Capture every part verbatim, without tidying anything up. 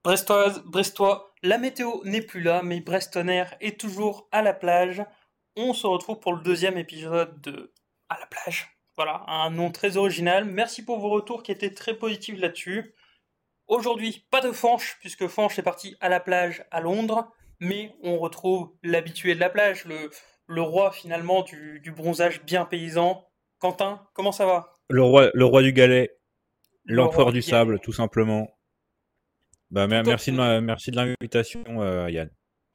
Brestoise, Brestois, la météo n'est plus là, mais Brestonnaire est toujours à la plage. On se retrouve pour le deuxième épisode de À la plage. Voilà, un nom très original. Merci pour vos retours qui étaient très positifs là-dessus. Aujourd'hui, pas de Fanche, puisque Fanche est parti à la plage à Londres, mais on retrouve l'habitué de la plage, le, le roi finalement du, du bronzage bien paysan. Quentin, comment ça va? Le roi, le roi du galet, Le roi l'empereur du du galet. sable, tout simplement. Bah, Tout mer- à merci de fait. ma, merci de l'invitation, euh, Yann.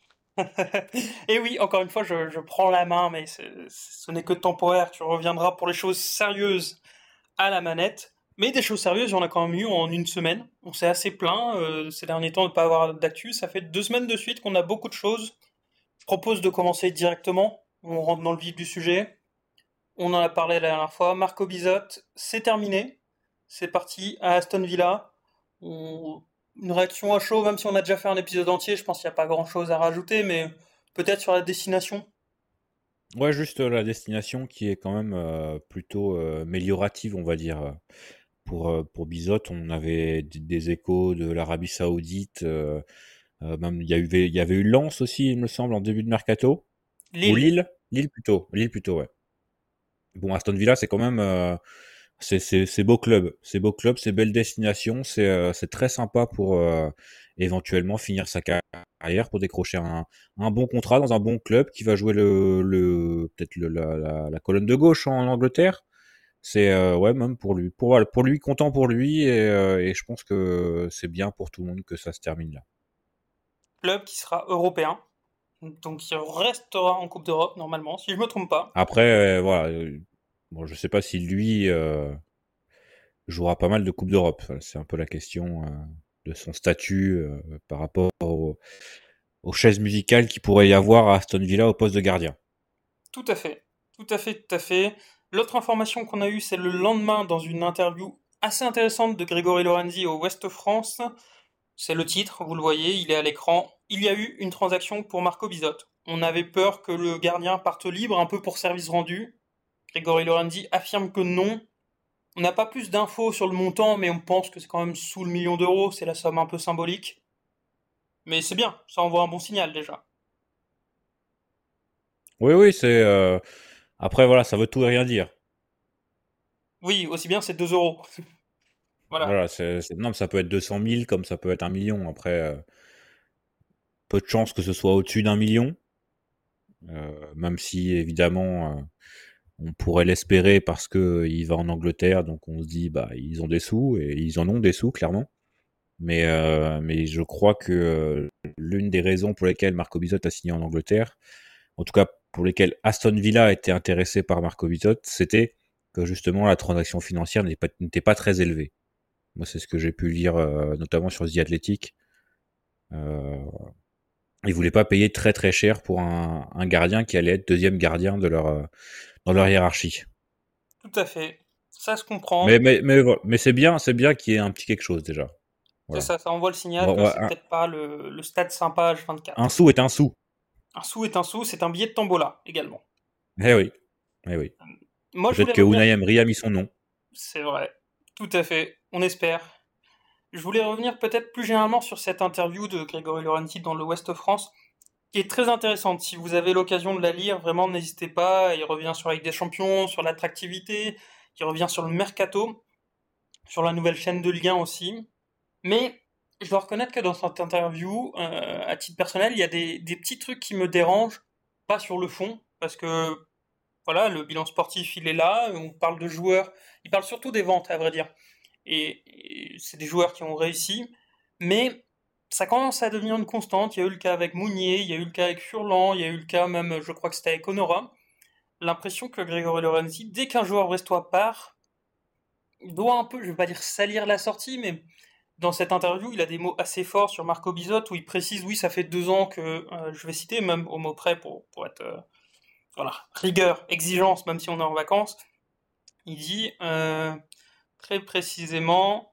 Et oui, encore une fois, je, je prends la main, mais c'est- ce n'est que temporaire. Tu reviendras pour les choses sérieuses à la manette. Mais des choses sérieuses, il y en a quand même eu en une semaine. On s'est assez plaint euh, ces derniers temps de ne pas avoir d'actu. Ça fait deux semaines de suite qu'on a beaucoup de choses. Je propose de commencer directement. On rentre dans le vif du sujet. On en a parlé la dernière fois. Marco Bizot, c'est terminé. C'est parti à Aston Villa. On- Une réaction à chaud, même si on a déjà fait un épisode entier, je pense qu'il n'y a pas grand chose à rajouter, mais peut-être sur la destination. Ouais, juste euh, la destination qui est quand même euh, plutôt euh, améliorative, on va dire. euh, Pour, euh, pour Bizot, on avait d- des échos de l'Arabie Saoudite. Euh, euh, même il y, a eu, il y avait eu Lens aussi, il me semble, en début de mercato. Ou Lille. Lille. Lille plutôt. Lille plutôt, ouais. Bon, Aston Villa, c'est quand même euh, c'est c'est c'est beau club, c'est beau club, c'est belle destination, c'est euh, c'est très sympa pour euh, éventuellement finir sa carrière, pour décrocher un un bon contrat dans un bon club qui va jouer le le peut-être le, la, la la colonne de gauche en Angleterre. C'est euh, ouais, même pour lui, pour voilà, pour lui, content pour lui, et, euh, et je pense que c'est bien pour tout le monde que ça se termine là. Club qui sera européen. Donc il restera en Coupe d'Europe normalement, si je me trompe pas. Après, euh, voilà, euh, bon, je sais pas si lui euh, jouera pas mal de Coupe d'Europe. Voilà, c'est un peu la question euh, de son statut euh, par rapport au, aux chaises musicales qu'il pourrait y avoir à Aston Villa au poste de gardien. Tout à fait. Tout à fait, tout à fait. L'autre information qu'on a eue, c'est le lendemain dans une interview assez intéressante de Grégory Lorenzi au Ouest France. C'est le titre, vous le voyez, il est à l'écran. Il y a eu une transaction pour Marco Bizot. On avait peur que le gardien parte libre, un peu pour service rendu. Grégory Lorenzi affirme que non. On n'a pas plus d'infos sur le montant, mais on pense que c'est quand même sous le million d'euros, c'est la somme un peu symbolique. Mais c'est bien, ça envoie un bon signal déjà. Oui, oui, c'est euh, après voilà, ça veut tout et rien dire. Oui, aussi bien c'est deux euros. Voilà. Voilà, c'est c'est- non, mais ça peut être deux cent mille comme ça peut être un million. Après, euh, peu de chances que ce soit au-dessus d'un million, euh, même si évidemment euh, on pourrait l'espérer parce que euh, il va en Angleterre, donc on se dit bah ils ont des sous et ils en ont des sous clairement. Mais euh, mais je crois que euh, l'une des raisons pour lesquelles Marco Bizot a signé en Angleterre, en tout cas pour lesquelles Aston Villa était intéressé par Marco Bizot, c'était que justement la transaction financière n'était pas, n'était pas très élevée. Moi, c'est ce que j'ai pu lire, euh, notamment sur The Athletic. Euh, ils voulaient pas payer très très cher pour un, un gardien qui allait être deuxième gardien de leur euh, dans leur hiérarchie. Tout à fait. Ça se Mais comprend. mais mais voilà. Mais c'est bien, c'est bien qu'il y ait un petit quelque chose déjà. C'est Voilà. ça, ça envoie le On signal va- on que va- c'est un, peut-être pas le, le stade sympa un H vingt-quatre. sou est un sou. Un sou est un sou, c'est un billet de tombola également. Eh oui, eh oui. Moi je Peut-être voulais que revenir. Unai Emery a mis son nom. C'est vrai. Tout à fait. On espère. Je voulais revenir peut-être plus généralement sur cette interview de Grégory Laurenti dans le Ouest France, qui est très intéressante. Si vous avez l'occasion de la lire, vraiment n'hésitez pas. Il revient sur la Ligue des Champions, sur l'attractivité, il revient sur le mercato, sur la nouvelle chaîne de Ligue un aussi. Mais je dois reconnaître que dans cette interview, euh, à titre personnel, il y a des, des petits trucs qui me dérangent, pas sur le fond, parce que voilà, le bilan sportif il est là, on parle de joueurs, il parle surtout des ventes à vrai dire, et, et c'est des joueurs qui ont réussi, mais ça commence à devenir une constante. Il y a eu le cas avec Mounier, il y a eu le cas avec Furlan, il y a eu le cas même, je crois que c'était avec Honora. L'impression que Grégory Lorenzi, dès qu'un joueur brestois part, doit un peu, je vais pas dire salir la sortie, mais dans cette interview, il a des mots assez forts sur Marco Bizot où il précise, oui, ça fait deux ans que, euh, je vais citer, même au mot près pour, pour être, euh, voilà, rigueur, exigence, même si on est en vacances. Il dit, euh, très précisément,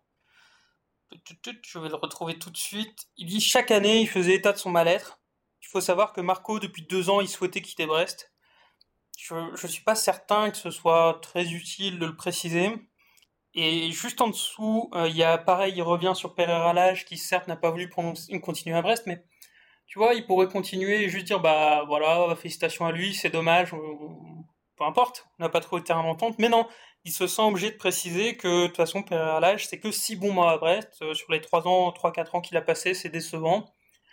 je vais le retrouver tout de suite, il dit, chaque année, il faisait état de son mal-être. Il faut savoir que Marco, depuis deux ans, il souhaitait quitter Brest. Je, je suis pas certain que ce soit très utile de le préciser. Et juste en dessous, euh, il y a pareil, il revient sur Pereira Lage qui certes n'a pas voulu prononcer- continuer à Brest, mais tu vois, il pourrait continuer et juste dire bah voilà, félicitations à lui, c'est dommage, on- peu importe, on n'a pas trouvé de terrain d'entente. Mais non, il se sent obligé de préciser que de toute façon Pereira Lage c'est que six bons mois à Brest, euh, sur les trois ans, trois quatre ans qu'il a passé, c'est décevant.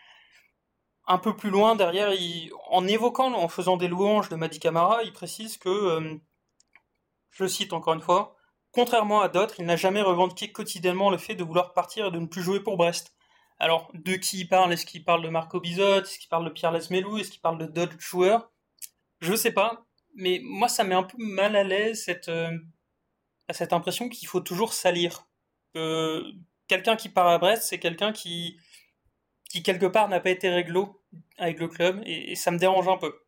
Un peu plus loin derrière, il- en évoquant, en faisant des louanges de Madi Camara, il précise que euh, je cite encore une fois, contrairement à d'autres, il n'a jamais revendiqué quotidiennement le fait de vouloir partir et de ne plus jouer pour Brest. Alors, de qui il parle? Est-ce qu'il parle de Marco Bizot? Est-ce qu'il parle de Pierre Lesmelou? Est-ce qu'il parle de d'autres joueurs? Je sais pas, mais moi ça met un peu mal à l'aise cette, euh, cette impression qu'il faut toujours salir. Que quelqu'un qui part à Brest, c'est quelqu'un qui, qui quelque part n'a pas été réglo avec le club, et, et ça me dérange un peu.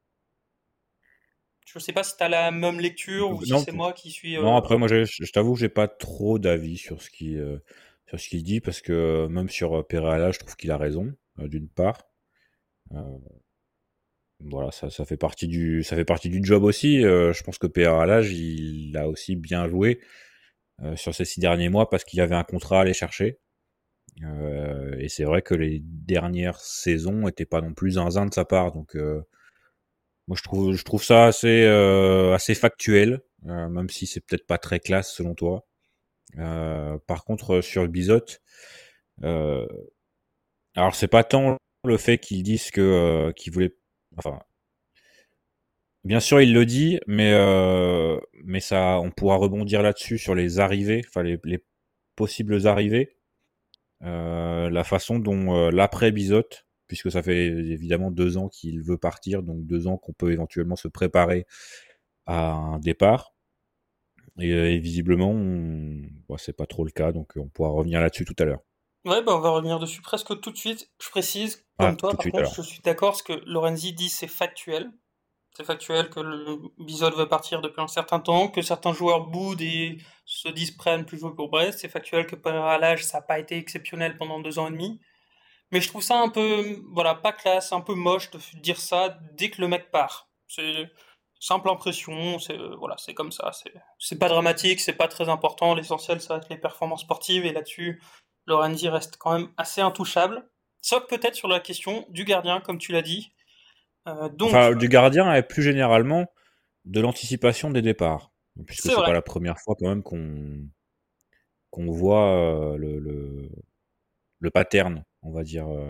Je sais pas si t'as la même lecture ou si Non, c'est moi qui suis... non, euh, après, moi, je, je t'avoue que j'ai pas trop d'avis sur ce qui, euh, sur ce qu'il dit, parce que euh, même sur euh, Pereira, je trouve qu'il a raison, euh, d'une part. Euh, voilà, ça, ça fait partie du, ça fait partie du job aussi. Euh, je pense que Pereira, il a aussi bien joué euh, sur ces six derniers mois parce qu'il y avait un contrat à aller chercher. Euh, et c'est vrai que les dernières saisons étaient pas non plus zinzin de sa part. Donc, euh, moi, je trouve, je trouve ça assez, euh, assez factuel, euh, même si c'est peut-être pas très classe selon toi. Euh, par contre, sur le Bizot, euh, alors c'est pas tant le fait qu'ils disent que euh, qu'ils voulaient, enfin, bien sûr il le dit, mais euh, mais ça, on pourra rebondir là-dessus sur les arrivées, enfin les, les possibles arrivées, euh, la façon dont euh, l'après Bizot, puisque ça fait évidemment deux ans qu'il veut partir, donc deux ans qu'on peut éventuellement se préparer à un départ. Et, euh, et visiblement, on... bon, c'est pas trop le cas, donc on pourra revenir là-dessus tout à l'heure. Ouais, bah on va revenir dessus presque tout de suite. Je précise, Ah, comme toi, tout de par suite contre, alors. je suis d'accord, ce que Lorenzi dit, c'est factuel. C'est factuel que le Bizot veut partir depuis un certain temps, que certains joueurs boudent et se disent prêts à ne plus jouer pour Brest. C'est factuel que Pereira à l'âge, ça n'a pas été exceptionnel pendant deux ans et demi. Mais je trouve ça un peu, voilà, pas classe, un peu moche de dire ça dès que le mec part. C'est simple impression, c'est, euh, voilà, c'est comme ça. C'est c'est pas dramatique, c'est pas très important. L'essentiel, ça va être les performances sportives et là-dessus, Lorenzi reste quand même assez intouchable. Sauf peut-être sur la question du gardien, comme tu l'as dit. Euh, donc, Enfin, du gardien et plus généralement de l'anticipation des départs. Puisque c'est c'est vrai, pas la première fois quand même qu'on qu'on voit euh, le, le, le pattern, on va dire, euh,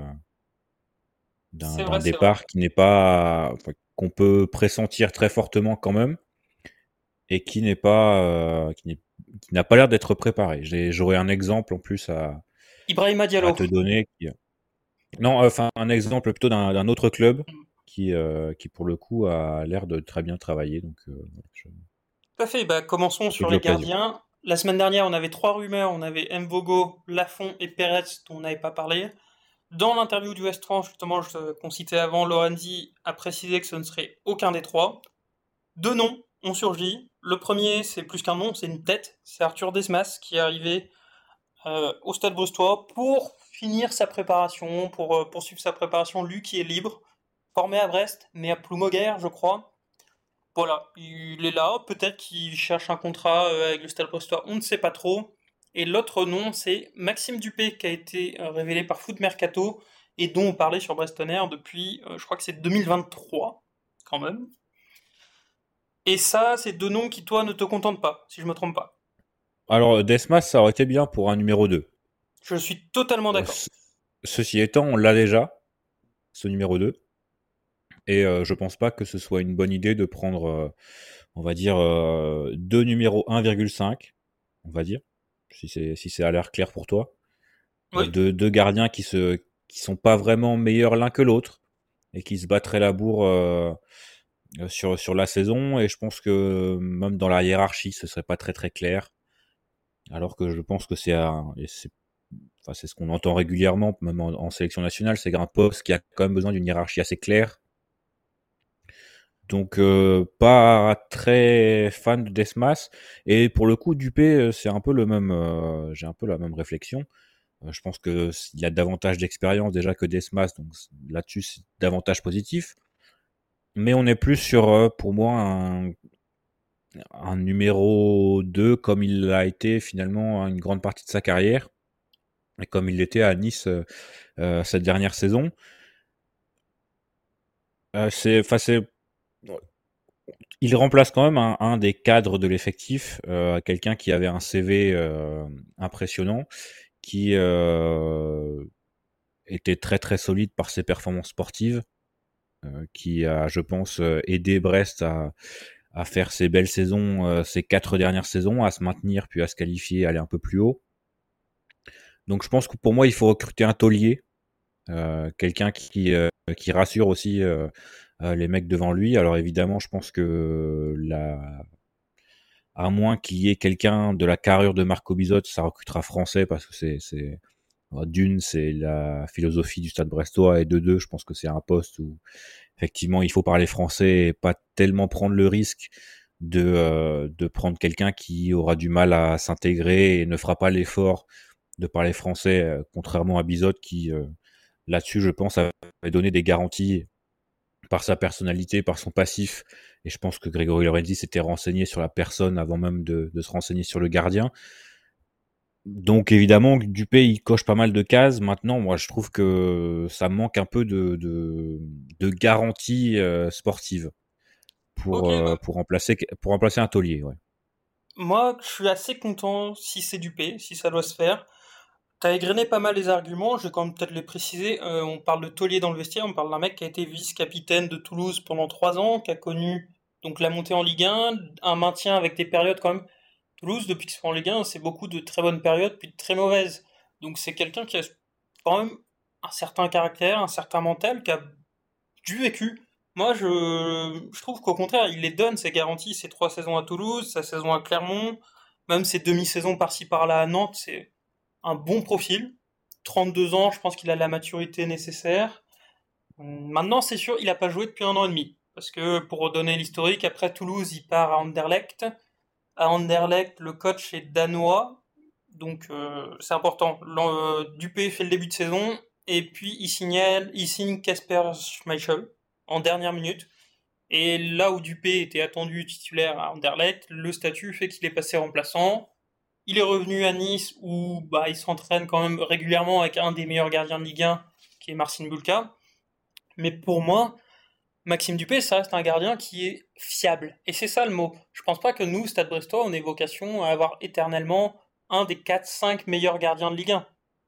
d'un c'est d'un vrai, c'est vrai. départ qui n'est pas, enfin, qu'on peut pressentir très fortement quand même et qui n'est pas, euh, qui n'est- qui n'a pas l'air d'être préparé. J'ai- J'aurais un exemple en plus à, Ibrahima à Diallo. te donner. Qui... Non, enfin un exemple plutôt d'un d'un autre club qui, euh, qui pour le coup a l'air de très bien travailler. Donc, euh, voilà, je- Tout à fait. Bah, commençons j'ai eu sur de les l'occasion. gardiens. La semaine dernière, on avait trois rumeurs. On avait Mvogo, Lafont et Perez, dont on n'avait pas parlé. Dans l'interview du West France, justement, je- qu'on citait avant, Lorenzi a précisé que ce ne serait aucun des trois. Deux noms ont surgi. Le premier, c'est plus qu'un nom, c'est une tête. C'est Arthur Desmas qui est arrivé euh, au Stade Brestois pour finir sa préparation, pour euh, poursuivre sa préparation. Lui qui est libre, formé à Brest, mais à Ploumoguer, je crois. Voilà, il est là. Peut-être qu'il cherche un contrat euh, avec le Stade Brestois, on ne sait pas trop. Et l'autre nom, c'est Maxime Dupé, qui a été euh, révélé par Foot Mercato et dont on parlait sur Brest Tonnerre depuis, euh, je crois que c'est deux mille vingt-trois, quand même. Et ça, c'est deux noms qui, toi, ne te contentent pas, si je me trompe pas. Alors Desmas, ça aurait été bien pour un numéro deux. Je suis totalement Euh, d'accord. ce- Ceci étant, on l'a déjà, ce numéro deux. Et euh, je pense pas que ce soit une bonne idée de prendre, euh, on va dire, euh, deux numéros un virgule cinq, on va dire, si c'est si ça a l'air clair pour toi. Euh, Oui, deux, deux gardiens qui se qui sont pas vraiment meilleurs l'un que l'autre et qui se battraient la bourre euh, sur sur la saison. Et je pense que même dans la hiérarchie, ce serait pas très très clair. Alors que je pense que c'est un, et c'est enfin, c'est ce qu'on entend régulièrement, même en, en sélection nationale, c'est un poste qui a quand même besoin d'une hiérarchie assez claire. Donc euh, pas très fan de Desmas. Et pour le coup, Dupé, euh, c'est un peu le même. Euh, j'ai un peu la même réflexion. Euh, je pense que s- il y a davantage d'expérience déjà que Desmas, donc s- là-dessus c'est davantage positif. Mais on est plus sur, euh, pour moi, un, un numéro deux comme il l'a été finalement une grande partie de sa carrière et comme il l'était à Nice euh, euh, cette dernière saison. Euh, c'est, enfin, c'est, il remplace quand même un, un des cadres de l'effectif, euh, quelqu'un qui avait un C V euh, impressionnant, qui euh, était très très solide par ses performances sportives, euh, qui a, je pense, euh, aidé Brest à, à faire ses belles saisons, euh, ces quatre dernières saisons, à se maintenir puis à se qualifier, aller un peu plus haut. Donc je pense que pour moi, il faut recruter un taulier, euh, quelqu'un qui, euh, qui rassure aussi euh, euh, les mecs devant lui. Alors évidemment, je pense que la, à moins qu'il y ait quelqu'un de la carrure de Marco Bizot, ça recrutera français parce que c'est, c'est d'une, c'est la philosophie du Stade Brestois, et de deux, je pense que c'est un poste où effectivement il faut parler français et pas tellement prendre le risque de euh, de prendre quelqu'un qui aura du mal à s'intégrer et ne fera pas l'effort de parler français, euh, contrairement à Bizot qui euh, là-dessus, je pense, avait donné des garanties par sa personnalité, par son passif. Et je pense que Grégory Lorenzi s'était renseigné sur la personne avant même de, de se renseigner sur le gardien. Donc évidemment, Dupé, il coche pas mal de cases. Maintenant, moi, je trouve que ça manque un peu de, de, de garantie euh, sportive Ok, pour, euh, bah, pour, remplacer, pour remplacer un taulier. Ouais. moi, je suis assez content si c'est du P, si ça doit se faire. T'as égrené pas mal les arguments, je vais quand même peut-être les préciser. Euh, on parle de taulier dans le vestiaire, on parle d'un mec qui a été vice-capitaine de Toulouse pendant trois ans, qui a connu donc la montée en Ligue un, un maintien avec des périodes quand même. Toulouse, depuis qu'ils sont en Ligue un, c'est beaucoup de très bonnes périodes puis de très mauvaises. Donc c'est quelqu'un qui a quand même un certain caractère, un certain mental, qui a du vécu. Moi, je, je trouve qu'au contraire, il les donne, ses garanties, ses trois saisons à Toulouse, sa saison à Clermont, même ses demi-saisons par-ci par-là à Nantes, c'est un bon profil. trente-deux ans, je pense qu'il a la maturité nécessaire. Hum, Maintenant, c'est sûr, il n'a pas joué depuis un an et demi. Parce que, pour redonner l'historique, après Toulouse, il part à Anderlecht. À Anderlecht, le coach est danois. Donc, euh, c'est important. L'an- euh, Dupé fait le début de saison. Et puis, il signe, il signe Kasper Schmeichel en dernière minute. Et là où Dupé était attendu titulaire à Anderlecht, le statut fait qu'il est passé remplaçant. Il est revenu à Nice où bah, il s'entraîne quand même régulièrement avec un des meilleurs gardiens de Ligue un, qui est Marcin Bulka. Mais pour moi, Maxime Dupé, ça reste un gardien qui est fiable. Et c'est ça le mot. Je pense pas que nous, Stade Brestois, on ait vocation à avoir éternellement un des quatre cinq meilleurs gardiens de Ligue un.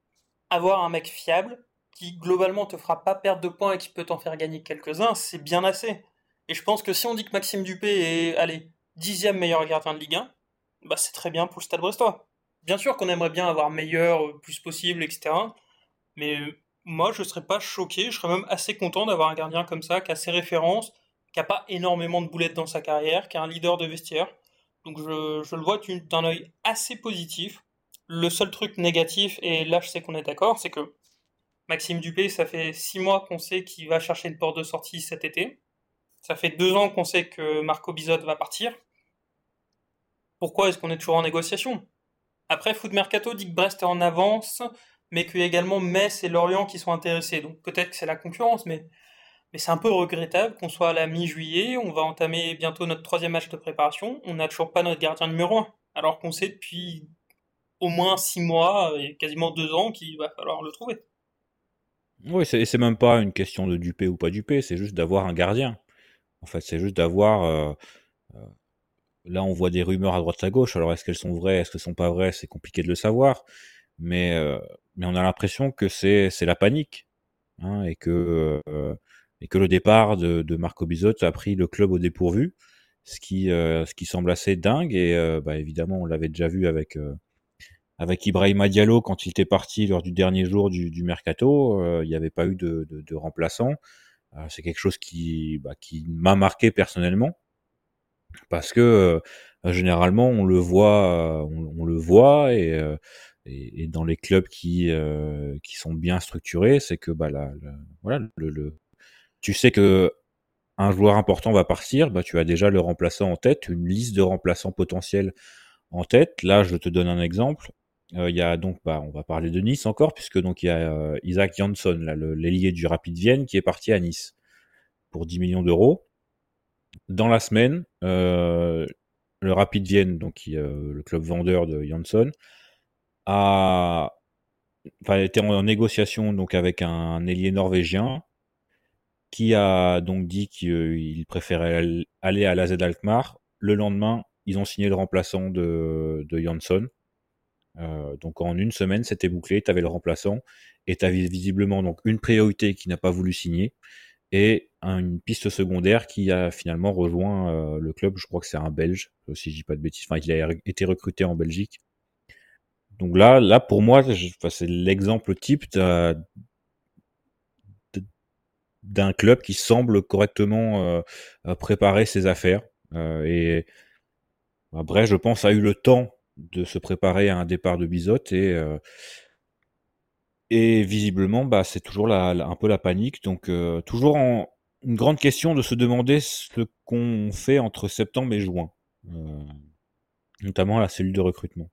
Avoir un mec fiable, qui globalement te fera pas perdre de points et qui peut t'en faire gagner quelques-uns, c'est bien assez. Et je pense que si on dit que Maxime Dupé est, allez, dixième meilleur gardien de Ligue un, bah c'est très bien pour le Stade Brestois. Bien sûr qu'on aimerait bien avoir meilleur, euh, plus possible, et cetera. Mais euh, moi, je serais pas choqué, je serais même assez content d'avoir un gardien comme ça, qui a ses références, qui a pas énormément de boulettes dans sa carrière, qui est un leader de vestiaire. Donc je, je le vois d'un œil assez positif. Le seul truc négatif, et là je sais qu'on est d'accord, c'est que Maxime Dupé, ça fait six mois qu'on sait qu'il va chercher une porte de sortie cet été. Ça fait deux ans qu'on sait que Marco Bizot va partir. Pourquoi est-ce qu'on est toujours en négociation? Après, Foot Mercato dit que Brest est en avance, mais qu'il y a également Metz et Lorient qui sont intéressés. Donc peut-être que c'est la concurrence, mais, mais c'est un peu regrettable qu'on soit à la mi-juillet, on va entamer bientôt notre troisième match de préparation, on n'a toujours pas notre gardien numéro un, alors qu'on sait depuis au moins six mois et quasiment deux ans qu'il va falloir le trouver. Oui, c'est, c'est même pas une question de Dupé ou pas Dupé, c'est juste d'avoir un gardien. En fait, c'est juste d'avoir. Euh, euh, là, on voit des rumeurs à droite à gauche. Alors, est-ce qu'elles sont vraies, est-ce qu'elles sont pas vraies? C'est compliqué de le savoir. Mais, euh, mais on a l'impression que c'est, c'est la panique. Hein, et, que, euh, et que le départ de, de Marco Bizot a pris le club au dépourvu. Ce qui, euh, ce qui semble assez dingue. Et euh, bah, évidemment, on l'avait déjà vu avec, euh, avec Ibrahima Diallo quand il était parti lors du dernier jour du, du mercato. Euh, il n'y avait pas eu de, de, de remplaçant. Euh, c'est quelque chose qui, bah, qui m'a marqué personnellement parce que euh, généralement on le voit, euh, on, on le voit et, euh, et, et dans les clubs qui euh, qui sont bien structurés, c'est que bah la, la- voilà le, le tu sais que un joueur important va partir, bah tu as déjà le remplaçant en tête, une liste de remplaçants potentiels en tête. Là, je te donne un exemple. Euh, Il y a donc, bah, on va parler de Nice encore, puisque donc il y a euh, Isaac Jansson, là, le- l'ailier du Rapid Vienne, qui est parti à Nice pour dix millions d'euros. Dans la semaine, euh, le Rapid Vienne, donc qui, euh, le club vendeur de Jansson, a, enfin, était en, en négociation donc avec un, un ailier norvégien qui a donc dit qu'il préférait aller à l'A Z Alkmaar. Le lendemain, ils ont signé le remplaçant de, de Jansson. Euh, donc en une semaine, c'était bouclé, tu avais le remplaçant, et tu avais visiblement donc une priorité qui n'a pas voulu signer, et une piste secondaire qui a finalement rejoint euh, le club. Je crois que c'est un Belge, si je dis pas de bêtises. Enfin, il a été recruté en Belgique. Donc là, là pour moi, je, enfin, c'est l'exemple type d'un, d'un club qui semble correctement euh, préparer ses affaires. Euh, et après, je pense, a eu le temps de se préparer à un départ de Bizot, et euh, et visiblement, bah, c'est toujours la, la- un peu la panique. Donc, euh, toujours en, une grande question de se demander ce qu'on fait entre septembre et juin, euh, notamment à la cellule de recrutement.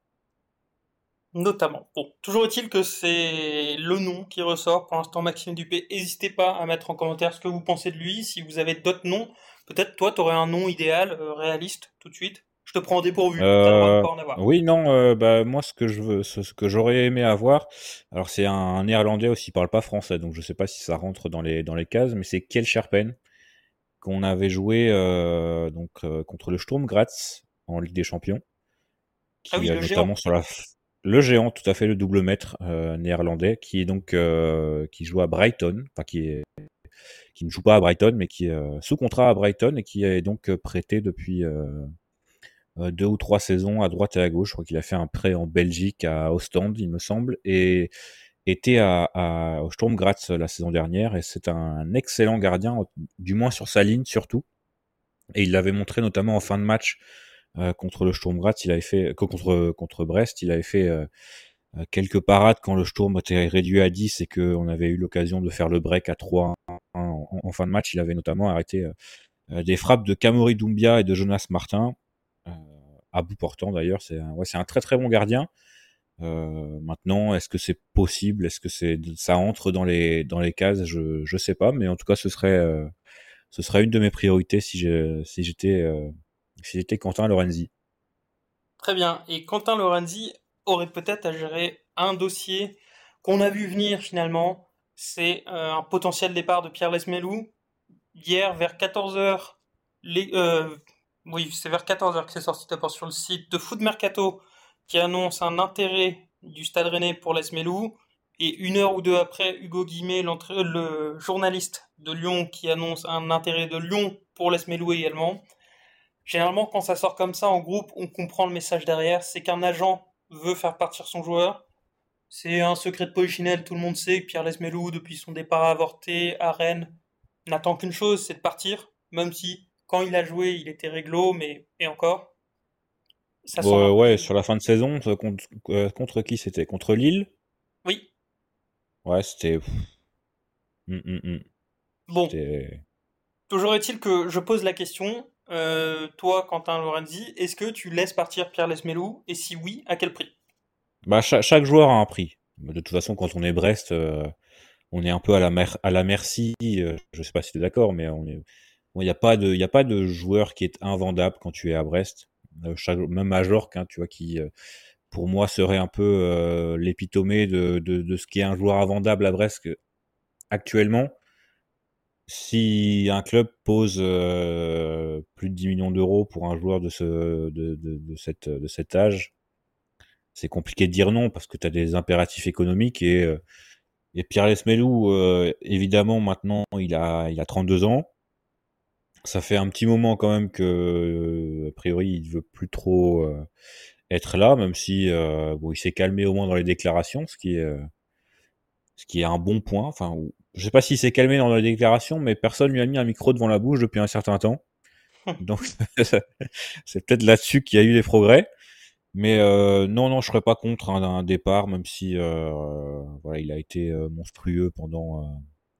Notamment. Bon, toujours est-il que c'est le nom qui ressort pour l'instant, Maxime Dupé. N'hésitez pas à mettre en commentaire ce que vous pensez de lui. Si vous avez d'autres noms, peut-être toi, tu aurais un nom idéal, euh, réaliste, tout de suite. Je te prends au dépourvu. T'as le droit de Euh, pas en avoir. oui, non, euh, bah, moi, ce que je veux, ce, ce que j'aurais aimé avoir, alors c'est un, un néerlandais aussi, il parle pas français, donc je sais pas si ça rentre dans les, dans les cases, mais c'est Kjell Scherpen, qu'on avait joué euh, donc euh, contre le Sturm Graz en Ligue des Champions, Ah oui, qui euh, le géant. notamment sur la f- le géant, tout à fait, le double maître euh, néerlandais, qui est donc euh, qui joue à Brighton, enfin qui est qui ne joue pas à Brighton, mais qui est euh, sous contrat à Brighton, et qui est donc euh, prêté depuis euh, euh, deux ou trois saisons à droite et à gauche. Je crois qu'il a fait un prêt en Belgique à Ostende, il me semble, et était à, à au Sturm Graz la saison dernière, et c'est un excellent gardien, du moins sur sa ligne surtout. Et il l'avait montré notamment en fin de match euh, contre le Sturm Graz. Il avait fait contre contre Brest, il avait fait euh, quelques parades quand le Sturm était réduit à dix, et qu'on avait eu l'occasion de faire le break à trois en, en fin de match. Il avait notamment arrêté euh, des frappes de Kamori Doumbia et de Jonas Martin, euh, à bout portant d'ailleurs. C'est un, ouais, c'est un très très bon gardien. Euh, maintenant, est-ce que c'est possible? Est-ce que c'est ça entre dans les dans les cases? Je je sais pas, mais en tout cas, ce serait euh, ce serait une de mes priorités si je si j'étais euh, si j'étais Quentin Lorenzi. Très bien. Et Quentin Lorenzi aurait peut-être à gérer un dossier qu'on a vu venir finalement. C'est euh, un potentiel départ de Pierre Lesmelou. Hier, vers quatorze heures, les, euh, oui, c'est vers quatorze heures que c'est sorti d'abord sur le site de Foot Mercato qui annonce un intérêt du Stade Rennais pour Lesmelou. Et une heure ou deux après, Hugo Guimet, le journaliste de Lyon, qui annonce un intérêt de Lyon pour Lesmelou également. Généralement, quand ça sort comme ça en groupe, on comprend le message derrière. C'est qu'un agent veut faire partir son joueur. C'est un secret de polichinelle, tout le monde sait que Pierre Lesmelou, depuis son départ avorté à Rennes, n'attend qu'une chose, c'est de partir. Même si, quand il a joué, il était réglo, mais et encore, ça sent un Euh, ouais, peu. sur la fin de saison, euh, contre, euh, contre qui c'était? Contre Lille? Oui, Ouais, c'était. Hum, hum, hum. bon. C'était. Toujours est-il que je pose la question, euh, toi, Quentin Lorenzi, est-ce que tu laisses partir Pierre Lesmelou? Et si oui, à quel prix? Bah, cha- chaque joueur a un prix. De toute façon, quand on est Brest, euh, on est un peu à la, mer- à la merci. Euh, je sais pas si tu es d'accord, mais on est. Bon, il n'y a pas de, il y a pas de joueur qui est invendable quand tu es à Brest. Euh, chaque- même Majorque, hein, tu vois, qui euh, pour moi serait un peu euh, l'épitomée de, de, de ce qui est un joueur invendable à Brest que- actuellement. Si un club pose euh, plus de dix millions d'euros pour un joueur de ce de, de, de cette de cet âge, c'est compliqué de dire non parce que tu as des impératifs économiques, et euh, et Pierre Lesmelou, euh, évidemment maintenant il a il a trente-deux ans. Ça fait un petit moment quand même que euh, a priori il veut plus trop euh, être là, même si euh, bon il s'est calmé au moins dans les déclarations, ce qui est euh, ce qui est un bon point. Enfin, ou- je sais pas s'il s'est calmé dans les déclarations, mais personne lui a mis un micro devant la bouche depuis un certain temps. Donc c'est peut-être là-dessus qu'il y a eu des progrès. Mais euh, non, non, je serais pas contre un, un départ, même si euh, voilà, il a été euh, monstrueux pendant euh,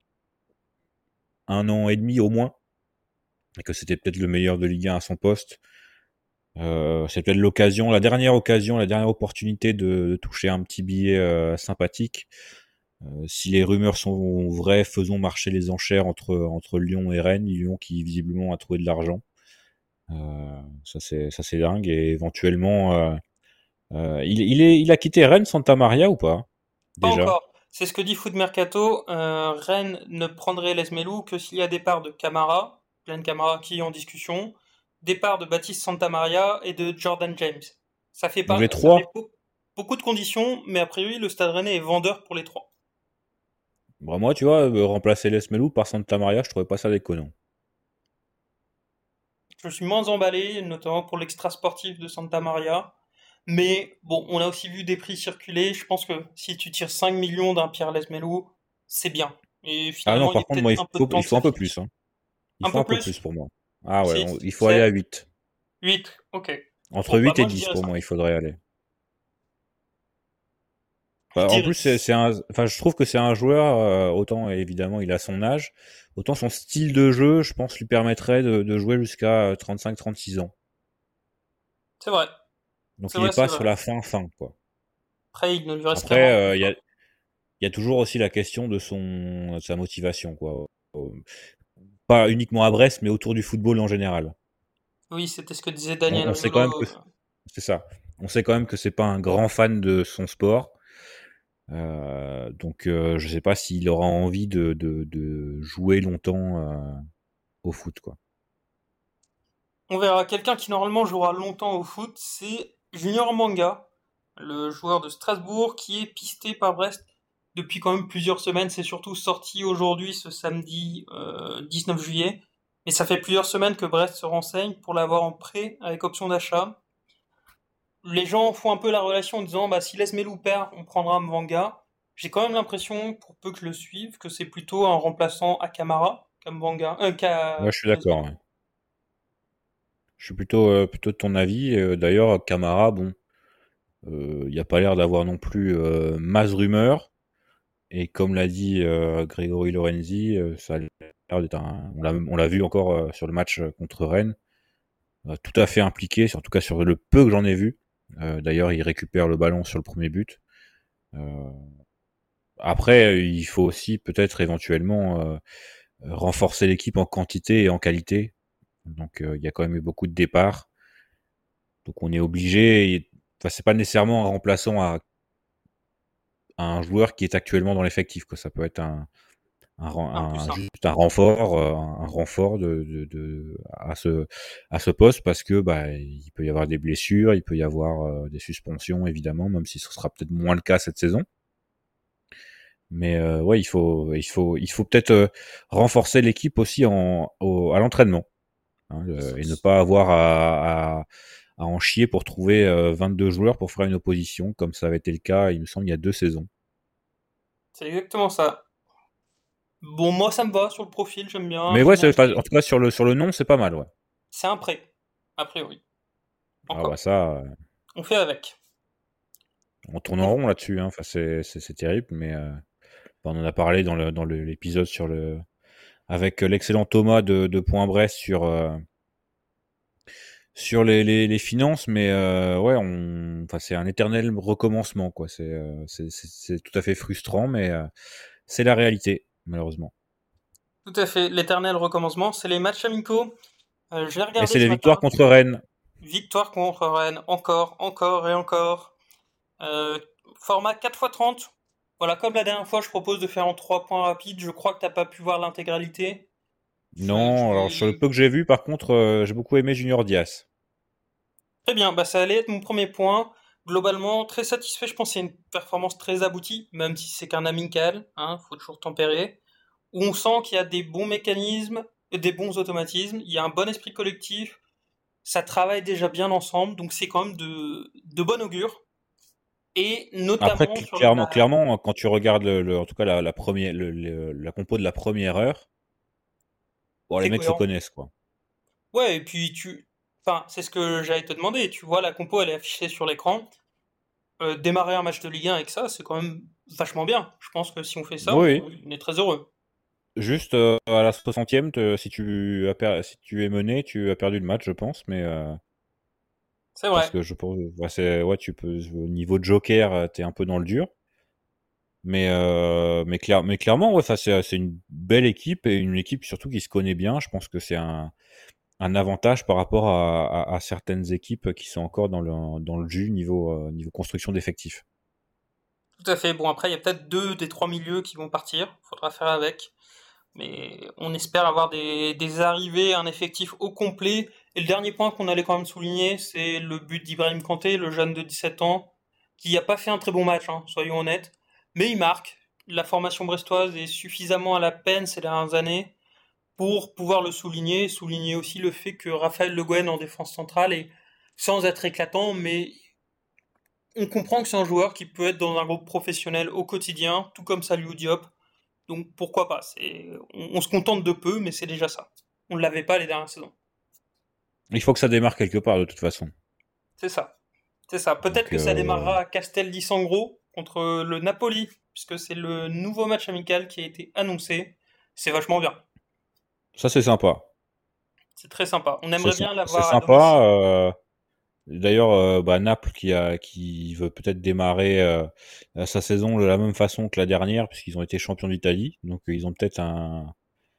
un an et demi au moins, et que c'était peut-être le meilleur de Ligue un à son poste. Euh, c'est peut-être l'occasion, la dernière occasion, la dernière opportunité de, de toucher un petit billet euh, sympathique. Euh, si les rumeurs sont vraies, faisons marcher les enchères entre entre Lyon et Rennes. Lyon qui visiblement a trouvé de l'argent. Euh, ça c'est ça c'est dingue et éventuellement euh, euh, il, il est il a quitté Rennes Santa Maria ou pas Pas déjà? encore. C'est ce que dit Foot Mercato. Euh, Rennes ne prendrait Lesmelou que s'il y a départ de Camara, Glenn Camara qui est en discussion, départ de Baptiste Santamaria et de Jordan James. Ça fait Donc les pas, ça fait trois. beau- beaucoup de conditions, mais a priori le Stade Rennais est vendeur pour les trois. Bah, moi tu vois euh, remplacer Les Melou par Santa Maria, je trouvais pas ça déconnant. Je suis moins emballé, notamment pour l'extra sportif de Santa Maria. Mais bon, on a aussi vu des prix circuler. Je pense que si tu tires cinq millions d'un Pierre Lesmelou, c'est bien. Et Ah non, finalement, il par est contre peut-être moi il un peu de faut temps il de faut un peu s'affirmer. plus hein. Il Un faut peu un peu plus? plus pour moi. Ah ouais, on- six, il faut aller à sept, huit. huit, ok. Entre Bon, bah huit et moi je dix dirais pour cinq. moi, il faudrait aller. Je Bah, en dirais plus, c'est dix. c'est un, enfin, je trouve que c'est un joueur, euh, autant évidemment il a son âge, autant son style de jeu, je pense, lui permettrait de, de jouer jusqu'à trente-cinq trente-six ans. C'est vrai, Donc c'est il est vrai, c'est pas sur vrai. la fin fin, quoi. Après, il ne lui reste qu'un Après, an de euh, il y a, contrat. il y a toujours aussi la question de son, de sa motivation, quoi. Euh, Pas uniquement à Brest, mais autour du football en général. Oui, c'était ce que disait On, Daniel on sait quand même Riolo. que euh, c'est ça. On sait quand même que c'est pas un grand fan de son sport. Euh, donc euh, je sais pas s'il aura envie de, de, de jouer longtemps euh, au foot, quoi. On verra. Quelqu'un qui normalement jouera longtemps au foot, c'est Junior Manga, le joueur de Strasbourg qui est pisté par Brest depuis quand même plusieurs semaines. C'est surtout sorti aujourd'hui, ce samedi euh, dix-neuf juillet. Mais ça fait plusieurs semaines que Brest se renseigne pour l'avoir en prêt avec option d'achat. Les gens font un peu la relation en disant bah si Lesmelou perd, on prendra Mvanga. J'ai quand même l'impression, pour peu que je le suive, que c'est plutôt un remplaçant à Camara, qu'à Mvanga, euh, Ouais, qu'à je suis d'accord. Lesmelou. Ouais. Je suis plutôt, euh, plutôt de ton avis. Euh, D'ailleurs, Camara, bon, euh, il n'y a pas l'air d'avoir non plus euh, masse rumeur. Et comme l'a dit euh, Grégory Lorenzi, euh, ça a l'air d'être un. On l'a, on l'a vu encore euh, sur le match contre Rennes, euh, tout à fait impliqué, en tout cas sur le peu que j'en ai vu. Euh, D'ailleurs, il récupère le ballon sur le premier but. Euh, Après, il faut aussi peut-être éventuellement euh, renforcer l'équipe en quantité et en qualité. Donc, euh, il y a quand même eu beaucoup de départs. Donc, on est obligé. et- Enfin, c'est pas nécessairement un remplaçant à, à un joueur qui est actuellement dans l'effectif. Que ça peut être un, un, Un plus un- un. juste un renfort, euh, un renfort de, de, de- à ce à ce poste parce que bah il peut y avoir des blessures, il peut y avoir euh, des suspensions évidemment, même si ce sera peut-être moins le cas cette saison. Mais euh, ouais, il faut, il faut, il faut peut-être euh, renforcer l'équipe aussi en, au- à l'entraînement hein, le- et ne pas avoir à, à, à en chier pour trouver euh, vingt-deux joueurs pour faire une opposition, comme ça avait été le cas, il me semble, il y a deux saisons. C'est exactement ça. Bon, moi ça me va sur le profil, j'aime bien, Mais ouais, c'est pas, en financier. tout cas sur le sur le nom, c'est pas mal, ouais. C'est un prêt, a priori. Ah bah Encore. ça, euh, On fait avec. on tourne On en f- rond là-dessus, hein. Enfin, c'est c'est c'est terrible, mais euh, on en a parlé dans le dans le- l'épisode sur le avec l'excellent Thomas de, de Point Brest sur euh, sur les, les, les finances, mais euh, ouais, on, enfin, c'est un éternel recommencement, quoi. C'est, euh, c'est, c'est, c'est tout à fait frustrant, mais euh, c'est la réalité, malheureusement. Tout à fait. L'éternel recommencement, c'est les matchs amicaux. Euh, je l'ai Et regardé c'est ce les victoires matin. contre Rennes. Victoire contre Rennes. Encore, encore et encore. Euh, Format quatre fois trente. Voilà, comme la dernière fois, je propose de faire en trois points rapides. Je crois que t'as pas pu voir l'intégralité. Je, je Non, alors sur le vais... peu que j'ai vu, par contre, euh, j'ai beaucoup aimé Junior Diaz. Très bien, bah ça allait être mon premier point. Globalement, très satisfait, je pense que c'est une performance très aboutie, même si c'est qu'un amical, hein, faut toujours tempérer. Où on sent qu'il y a des bons mécanismes, et des bons automatismes, il y a un bon esprit collectif, ça travaille déjà bien ensemble, donc c'est quand même de, de bon augure. Et Après, notamment cl- sur clairement, la... clairement, quand tu regardes le, le- en tout cas la, la première, le- le- la compo de la première heure, bon, les C'est mecs se cohérent. connaissent, quoi. Ouais, et puis tu... Enfin, c'est ce que j'allais te demander, tu vois, la compo, elle est affichée sur l'écran. Euh, démarrer un match de Ligue un avec ça, c'est quand même vachement bien. Je pense que si on fait ça, Oui, oui. on, on est très heureux. Juste euh, à la soixantième, te- si tu as per- si tu es mené, tu as perdu le match, je pense, mais euh, C'est parce vrai. que je pense, ouais, c'est, ouais, tu peux, au niveau de Joker, euh, t'es un peu dans le dur. Mais, euh, mais, clair, mais clairement, ouais, ça, c'est, c'est une belle équipe et une équipe surtout qui se connaît bien. Je pense que c'est un, un avantage par rapport à, à, à certaines équipes qui sont encore dans le, dans le jus niveau, euh, niveau construction d'effectifs. Tout à fait. Bon, après, il y a peut-être deux des trois milieux qui vont partir. Faudra faire avec. Mais on espère avoir des, des arrivées, un effectif au complet. Et le dernier point qu'on allait quand même souligner, c'est le but d'Ibrahim Kanté, le jeune de dix-sept ans, qui n'a pas fait un très bon match, hein, soyons honnêtes. Mais il marque. La formation brestoise est suffisamment à la peine ces dernières années pour pouvoir le souligner. Souligner aussi le fait que Raphaël Le Guen en défense centrale est, sans être éclatant, mais on comprend que c'est un joueur qui peut être dans un groupe professionnel au quotidien, tout comme Saliou Diop. Donc pourquoi pas, c'est... On, on se contente de peu, mais c'est déjà ça. On ne l'avait pas les dernières saisons. Il faut que ça démarre quelque part de toute façon. C'est ça. C'est ça. Peut-être Donc, que ça euh, démarrera à Castel di Sangro contre le Napoli, puisque c'est le nouveau match amical qui a été annoncé. C'est vachement bien. ça c'est sympa. C'est très sympa. On C'est, aimerait sy- bien c'est l'avoir à sympa. domicile. Euh, d'ailleurs, euh, bah, Naples qui, a, qui veut peut-être démarrer euh, sa saison de la même façon que la dernière, puisqu'ils ont été champions d'Italie. Donc, euh, ils ont peut-être un,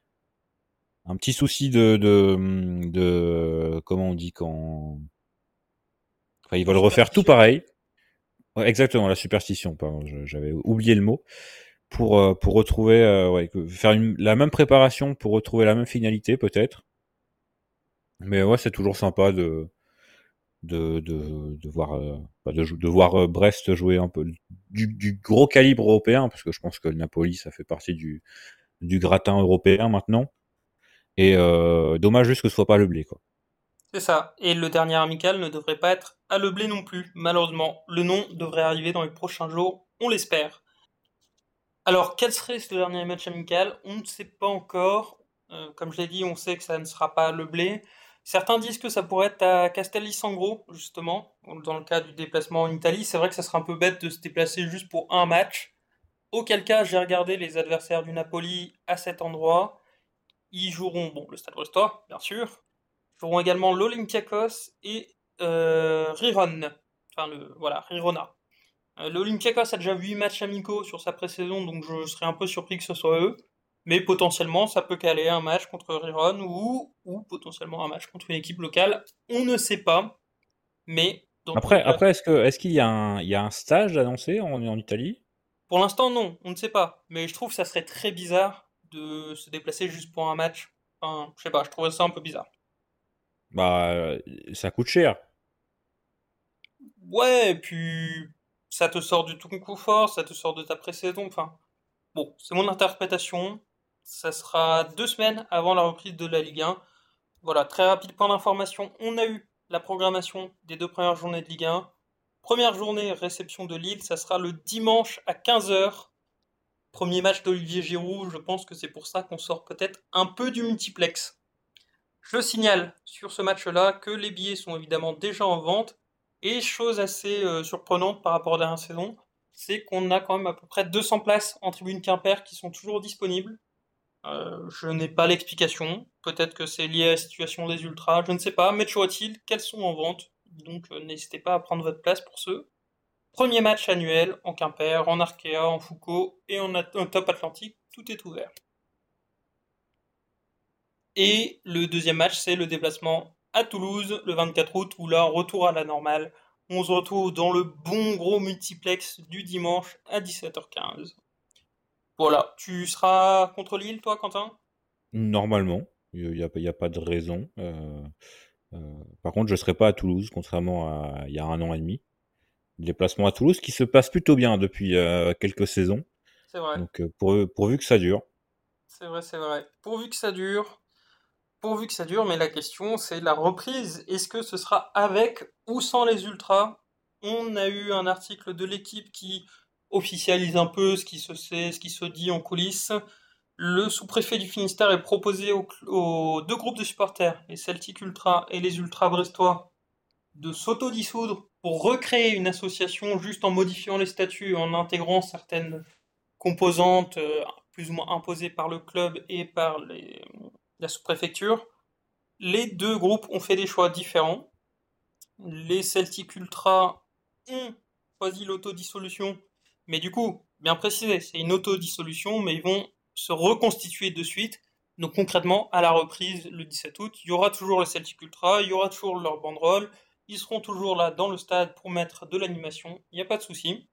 un petit souci de, de, de. Comment on dit quand. Enfin, ils De veulent refaire tout superstition. pareil. Ouais, exactement, la superstition, pardon, je- j'avais oublié le mot. Pour, euh, pour retrouver, euh, ouais, que- faire une, la même préparation pour retrouver la même finalité, peut-être. Mais ouais, c'est toujours sympa de, de, de, de voir, euh, bah, de, jou- de voir euh, Brest jouer un peu du, du gros calibre européen, parce que je pense que le Napoli, ça fait partie du, du gratin européen maintenant. Et euh, dommage juste que ce soit pas le blé, quoi. C'est ça. Et le dernier amical ne devrait pas être à Le Blé non plus, malheureusement. Le nom devrait arriver dans les prochains jours, on l'espère. Alors, quel serait ce dernier match amical? On ne sait pas encore. Euh, comme je l'ai dit, on sait que ça ne sera pas le blé. Certains disent que ça pourrait être à Castelli-Sangro, justement, dans le cas du déplacement en Italie. C'est vrai que ça serait un peu bête de se déplacer juste pour un match. Auquel cas, j'ai regardé les adversaires du Napoli à cet endroit. Ils joueront, bon, le Stade Brestois, bien sûr. Ils joueront également l'Olympiakos et euh, Riron. Enfin, le, voilà, Rirona. Euh, L'Olympiakos a déjà huit matchs amicaux sur sa pré-saison, donc je serais un peu surpris que ce soit eux. Mais potentiellement, ça peut caler un match contre Riron ou, ou potentiellement un match contre une équipe locale. On ne sait pas, mais dans tous les Après, cas, après, est-ce que, est-ce qu'il y a un, il y a un stage annoncé en, en Italie? pour l'instant, non, on ne sait pas. Mais je trouve que ça serait très bizarre de se déplacer juste pour un match. Enfin, je sais pas, je trouverais ça un peu bizarre. Bah, euh, ça coûte cher. Ouais, et puis ça te sort du tout confort, ça te sort de ta pré-saison. Enfin, bon, c'est mon interprétation. Ça sera deux semaines avant la reprise de la Ligue un. Voilà, très rapide point d'information. On a eu la programmation des deux premières journées de Ligue un. Première journée, réception de Lille, ça sera le dimanche à quinze heures. Premier match d'Olivier Giroud, je pense que c'est pour ça qu'on sort peut-être un peu du multiplex. Je signale sur ce match-là que les billets sont évidemment déjà en vente. Et chose assez euh, surprenante par rapport à la dernière saison, c'est qu'on a quand même à peu près deux cents places en tribune Quimper qui sont toujours disponibles. Euh, je n'ai pas l'explication. Peut-être que c'est lié à la situation des ultras, je ne sais pas. Mais toujours est-il qu'elles sont en vente. Donc euh, n'hésitez pas à prendre votre place pour ce premier match annuel en Quimper, en Arkea, en Foucault et en, en Top Atlantique. Tout est ouvert. Et le deuxième match, c'est le déplacement à Toulouse le vingt-quatre août, où là, retour à la normale. On se retrouve dans le bon gros multiplex du dimanche à dix-sept heures quinze. Voilà, tu seras contre Lille, toi, Quentin? Normalement, il n'y a, il y a pas de raison. Euh, euh, par contre, je ne serai pas à Toulouse, contrairement à il y a un an et demi. Le déplacement à Toulouse qui se passe plutôt bien depuis euh, quelques saisons. C'est vrai, Donc, euh, pour, pourvu que ça dure. c'est vrai, c'est vrai. Pourvu que ça dure, pourvu que ça dure, mais la question, c'est la reprise. Est-ce que ce sera avec ou sans les ultras? On a eu un article de l'équipe qui officialise un peu ce qui se sait, ce qui se dit en coulisses. Le sous-préfet du Finistère est proposé aux, aux deux groupes de supporters, les Celtic Ultra et les Ultras brestois, de s'autodissoudre pour recréer une association juste en modifiant les statuts et en intégrant certaines composantes euh, plus ou moins imposées par le club et par les- la sous-préfecture. Les deux groupes ont fait des choix différents. Les Celtic Ultra ont choisi l'autodissolution, mais du coup, bien précisé, c'est une autodissolution, mais ils vont se reconstituer de suite. Donc concrètement, à la reprise le dix-sept août, il y aura toujours le Celtic Ultra, il y aura toujours leur banderole, ils seront toujours là dans le stade pour mettre de l'animation, il n'y a pas de souci.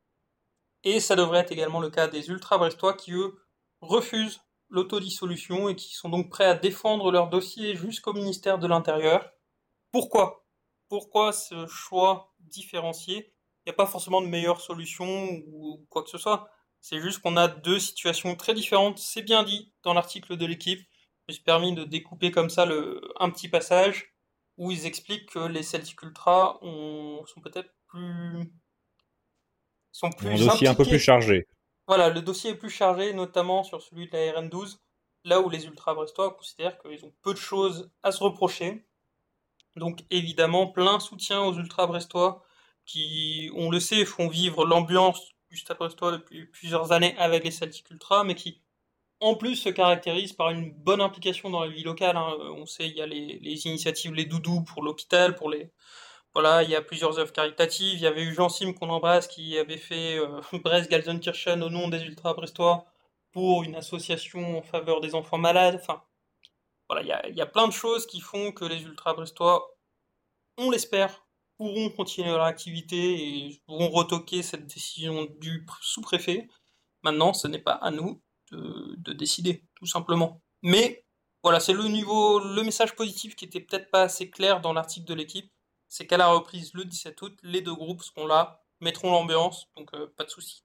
Et ça devrait être également le cas des Ultra Brestois qui, eux, refusent l'autodissolution et qui sont donc prêts à défendre leur dossier jusqu'au ministère de l'Intérieur. Pourquoi Pourquoi ce choix différencié? Il n'y a pas forcément de meilleure solution ou quoi que ce soit. C'est juste qu'on a deux situations très différentes. C'est bien dit dans l'article de l'équipe. Je me suis permis de découper comme ça le, un petit passage où ils expliquent que les Celtic Ultra ont- sont peut-être plus, sont Un plus dossier un peu plus impliqués. chargé. Voilà, le dossier est plus chargé, notamment sur celui de la R N douze, là où les Ultra Brestois considèrent qu'ils ont peu de choses à se reprocher. Donc évidemment, plein soutien aux Ultra Brestois qui, on le sait, font vivre l'ambiance du Stade Brestois depuis plusieurs années avec les Celtic Ultra, mais qui en plus se caractérisent par une bonne implication dans la vie locale, hein. On sait, il y a les, les initiatives Les Doudous pour l'hôpital, pour les... Voilà, il y a plusieurs œuvres caritatives. Il y avait eu Jean Sim qu'on embrasse qui avait fait euh, Brest-Gelsenkirchen au nom des Ultra Brestois pour une association en faveur des enfants malades. Enfin, voilà, il y a, il y a plein de choses qui font que les Ultra Brestois, on l'espère, pourront continuer leur activité et pourront retoquer cette décision du sous-préfet. Maintenant, ce n'est pas à nous de, de décider, tout simplement. Mais voilà, c'est le niveau, le message positif qui était peut-être pas assez clair dans l'article de l'équipe, c'est qu'à la reprise le dix-sept août, les deux groupes seront là, mettront l'ambiance, donc euh, pas de souci.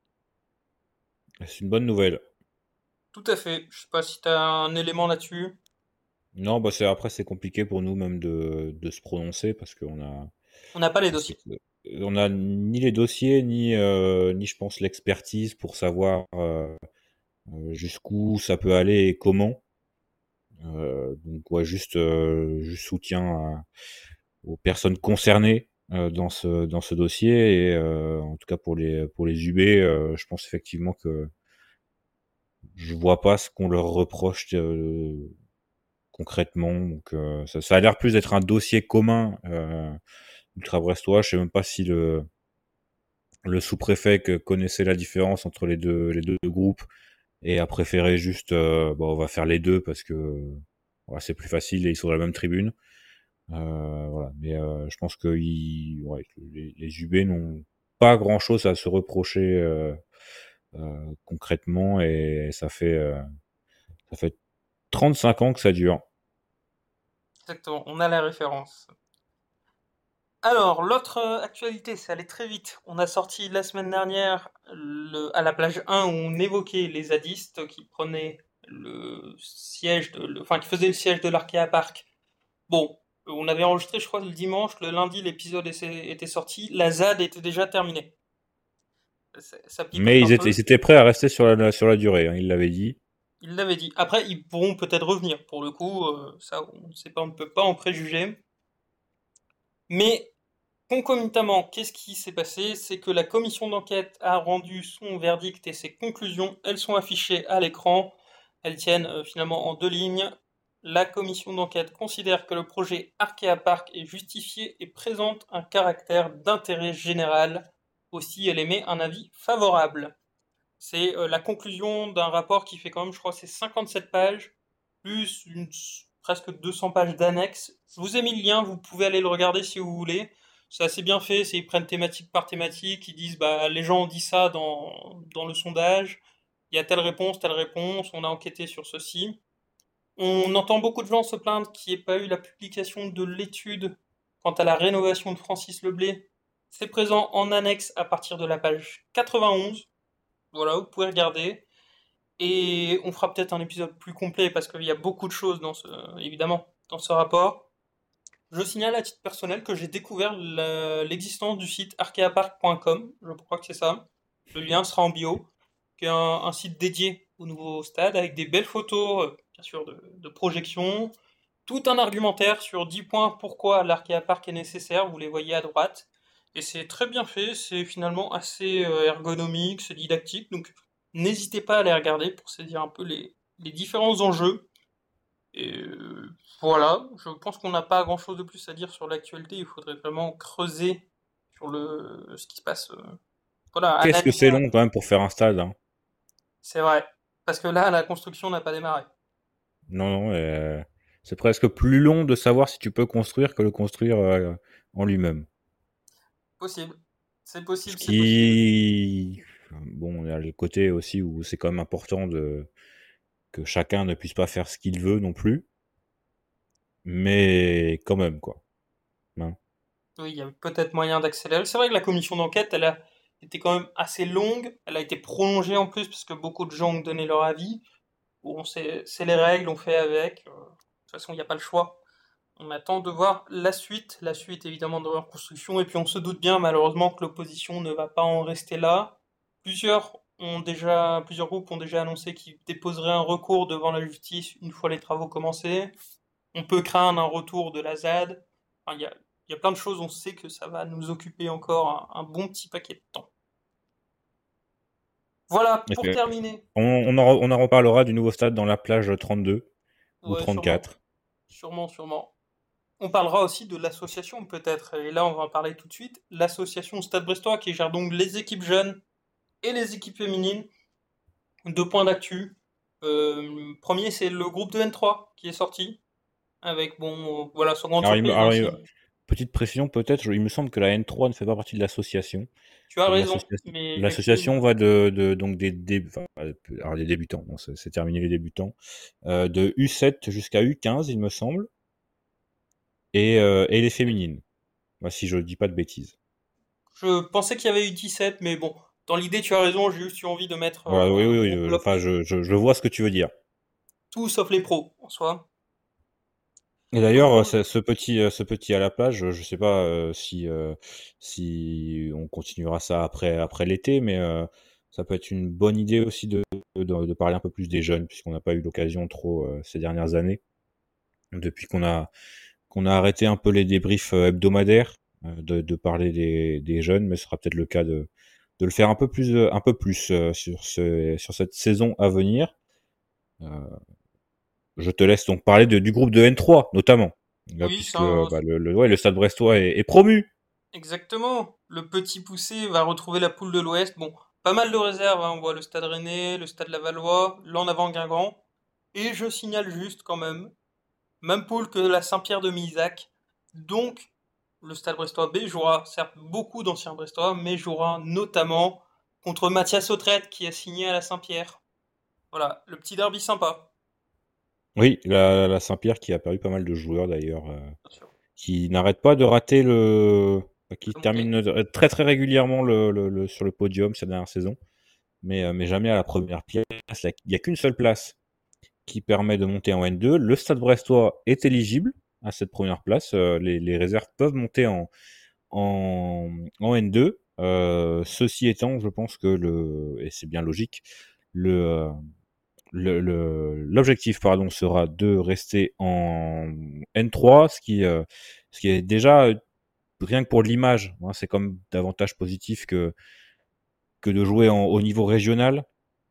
C'est une bonne nouvelle. Tout à fait. Je sais pas si tu as un élément là-dessus. Non, bah c'est après c'est compliqué pour nous même de, de se prononcer parce qu'on a On n'a pas les je sais dossiers. que- on a ni les dossiers ni euh, ni je pense l'expertise pour savoir euh, euh, jusqu'où ça peut aller et comment. Euh, donc ouais, juste euh, juste soutien à- aux personnes concernées euh, dans ce dans ce dossier et euh, en tout cas pour les pour les U B, euh, je pense effectivement que je vois pas ce qu'on leur reproche euh, concrètement. Donc euh, ça, ça a l'air plus d'être un dossier commun euh, ultra brestois. Je sais même pas si le le sous-préfet que connaissait la différence entre les deux les deux groupes et a préféré juste euh, bon on va faire les deux parce que voilà, c'est plus facile et ils sont dans la même tribune. Euh, voilà. Mais euh, je pense que ils, ouais, que les, les U B n'ont pas grand-chose à se reprocher euh, euh, concrètement et ça fait euh, ça fait trente-cinq ans que ça dure. Exactement, on a la référence. Alors, l'autre euh, actualité, c'est allé très vite. On a sorti la semaine dernière le- à la plage un où on évoquait les zadistes qui prenaient le siège de, le- enfin qui faisaient le siège de l'Arkea Park. Bon, euh, on avait enregistré, je crois, le dimanche, le lundi, l'épisode était était sorti, la Z A D était déjà terminée. Ça, ça picote Mais un ils étaient, peu, ils étaient prêts à rester sur la, sur la durée, hein, ils l'avaient dit. il l'avait dit. Après, ils pourront peut-être revenir, pour le coup, euh, ça, on ne sait pas, on ne peut pas en préjuger. Mais concomitamment, qu'est-ce qui s'est passé? C'est que la commission d'enquête a rendu son verdict et ses conclusions. Elles sont affichées à l'écran. Elles tiennent euh, finalement en deux lignes. La commission d'enquête considère que le projet Arkea Park est justifié et présente un caractère d'intérêt général. Aussi, elle émet un avis favorable. C'est euh, la conclusion d'un rapport qui fait quand même, je crois, c'est cinquante-sept pages, plus une, presque deux cents pages d'annexes. Je vous ai mis le lien, vous pouvez aller le regarder si vous voulez. C'est assez bien fait, c'est ils prennent thématique par thématique, ils disent bah les gens ont dit ça dans, dans le sondage, il y a telle réponse, telle réponse, on a enquêté sur ceci. On entend beaucoup de gens se plaindre qu'il n'y ait pas eu la publication de l'étude quant à la rénovation de Francis Leblé. C'est présent en annexe à partir de la page quatre-vingt-onze. Voilà, vous pouvez regarder. Et on fera peut-être un épisode plus complet parce qu'il y a beaucoup de choses dans ce, évidemment, dans ce rapport. Je signale à titre personnel que j'ai découvert la- l'existence du site archeapark point com, je crois que c'est ça. Le lien sera en bio, qui est un, un site dédié au nouveau stade avec des belles photos, euh, bien sûr, de, de projection, tout un argumentaire sur dix points pourquoi l'Arkea Park est nécessaire, vous les voyez à droite. Et c'est très bien fait, c'est finalement assez euh, ergonomique, c'est didactique, donc n'hésitez pas à les regarder pour saisir un peu les, les différents enjeux. Et euh, voilà, je pense qu'on n'a pas grand-chose de plus à dire sur l'actualité, il faudrait vraiment creuser sur le ce qui se passe. euh, voilà, Qu'est-ce que analyser. c'est long quand même pour faire un stade, hein. C'est vrai, parce que là, la construction n'a pas démarré. Non, non, euh, c'est presque plus long de savoir si tu peux construire que le construire euh, en lui-même. Possible. C'est Ce possible, c'est possible. qui, bon, il y a le côté aussi où c'est quand même important de que chacun ne puisse pas faire ce qu'il veut non plus, mais quand même quoi. Hein. Oui, il y a peut-être moyen d'accélérer. C'est vrai que la commission d'enquête, elle a été quand même assez longue. Elle a été prolongée en plus parce que beaucoup de gens ont donné leur avis. Bon, c'est c'est les règles, on fait avec. Euh, de toute façon, il n'y a pas le choix. On attend de voir la suite, la suite évidemment de leur construction. Et puis on se doute bien malheureusement que l'opposition ne va pas en rester là. Plusieurs ont déjà, plusieurs groupes ont déjà annoncé qu'ils déposeraient un recours devant la justice une fois les travaux commencés. On peut craindre un retour de la Z A D. Enfin, il y a, il y a plein de choses, on sait que ça va nous occuper encore un, un bon petit paquet de temps. Voilà, Et pour puis, terminer. on, on, en, on en reparlera du nouveau stade dans la plage trente-deux ou Ouais, sûrement, trente-quatre. sûrement, sûrement. On parlera aussi de l'association peut-être, et là on va en parler tout de suite. L'association Stade Brestois qui gère donc les équipes jeunes et les équipes féminines. Deux points d'actu. Euh, premier, c'est le groupe de N trois qui est sorti, avec bon, voilà, sans grande Alors, il me- surprise, hein, alors, il- si- petite précision peut-être, je- il me semble que la N trois ne fait pas partie de l'association. tu as Que raison, l'association, mais l'association effectivement, va de, de donc des, des enfin, alors des débutants, bon, c'est, c'est terminé les débutants, euh, de U sept jusqu'à U quinze, il me semble, et, euh, et les féminines. Moi, si je dis pas de bêtises. je pensais qu'il y avait eu dix-sept, mais bon, dans l'idée, tu as raison, j'ai juste eu envie de mettre euh, Voilà, oui, un oui, oui, gros je, enfin, bloc. je, je, je vois ce que tu veux dire. Tout sauf les pros, en soi. Et d'ailleurs, euh, Toujours. ce, ce petit, euh, ce petit à la plage, je, je sais pas euh, si, euh, si on continuera ça après, après l'été, mais euh, ça peut être une bonne idée aussi de, de, de parler un peu plus des jeunes, puisqu'on n'a pas eu l'occasion trop euh, ces dernières années, depuis qu'on a, qu'on a arrêté un peu les débriefs euh, hebdomadaires, euh, de, de parler des, des jeunes, mais ce sera peut-être le cas de, de le faire un peu plus, euh, un peu plus euh, sur, ce, sur cette saison à venir. Euh, je te laisse donc parler de, du groupe de N trois, notamment, là, Oui, c'est puisque un- bah, le, le, ouais, le Stade Brestois est, est promu. exactement. Le petit poussé va retrouver la poule de l'Ouest. Bon, pas mal de réserves, hein. On voit le Stade Rennais, le Stade Lavallois, l'en avant Guingamp. Et je signale juste quand même, même poule que la Saint-Pierre de Misac. Donc, le Stade Brestois B jouera certes beaucoup d'anciens Brestois, mais jouera notamment contre Mathias Autrette qui a signé à la Saint-Pierre. Voilà, le petit derby sympa. Oui, la, la Saint-Pierre qui a perdu pas mal de joueurs d'ailleurs, euh, Bien sûr. qui n'arrête pas de rater le, qui La montée. termine euh, très très régulièrement le, le, le- sur le podium cette dernière saison, mais, euh, mais jamais à la première place. Il n'y a qu'une seule place qui permet de monter en N deux. Le Stade Brestois est éligible à cette première place. Euh, les, les réserves peuvent monter en, en, en N deux. Euh, ceci étant, je pense que le, et c'est bien logique, le, euh, le, le- l'objectif pardon sera de rester en N trois, ce qui, euh, ce qui est déjà euh, rien que pour l'image, hein, c'est comme davantage positif que que de jouer en, au niveau régional.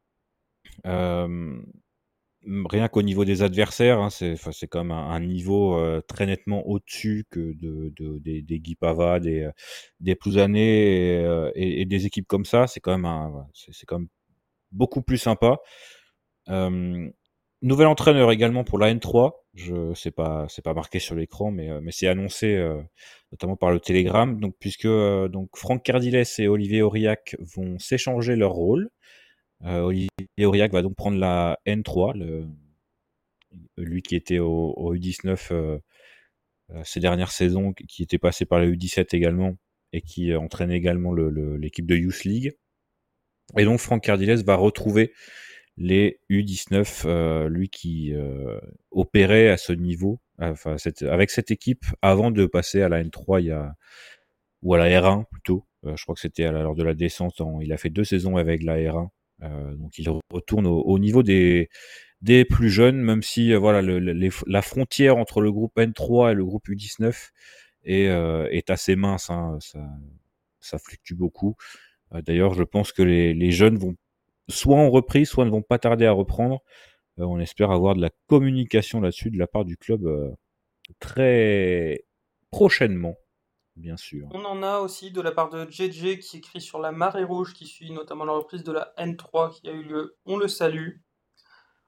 Euh, Rien qu'au niveau des adversaires, hein, c'est, enfin, c'est quand même un, un niveau euh, très nettement au-dessus que de, de- des, des Guy Pava, des, euh, des Plouzané et, euh, et- et des équipes comme ça. C'est quand même un, voilà, c'est, c'est quand même beaucoup plus sympa. Euh, Nouvel entraîneur également pour la N trois. Je sais pas, c'est pas marqué sur l'écran, mais euh, mais c'est annoncé euh, notamment par le Télégramme. Donc puisque euh, donc Franck Cardiles et Olivier Aurillac vont s'échanger leur rôle. Euh, Olivier Aurillac va donc prendre la N trois, le, lui qui était au, au U dix-neuf euh, euh, ces dernières saisons, qui était passé par la U dix-sept également et qui euh, entraînait également le, le, l'équipe de Youth League. Et donc Franck Cardiles va retrouver les U dix-neuf, euh, lui qui euh, opérait à ce niveau, enfin cette, avec cette équipe avant de passer à la N trois, il y a, ou à la R un plutôt. Euh, je crois que c'était à la- lors de la descente. En, il a fait deux saisons avec la R un, euh, donc il retourne au, au niveau des des plus jeunes, même si euh, voilà le, le- les, la frontière entre le groupe N trois et le groupe U dix-neuf est, euh, est assez mince. Hein, ça, ça fluctue beaucoup. Euh, D'ailleurs, je pense que les, les jeunes vont soit en reprise, soit ne vont pas tarder à reprendre. Euh, on espère avoir de la communication là-dessus de la part du club euh, très prochainement, bien sûr. On en a aussi de la part de J J qui écrit sur la marée rouge qui suit notamment la reprise de la N trois qui a eu lieu. On le salue.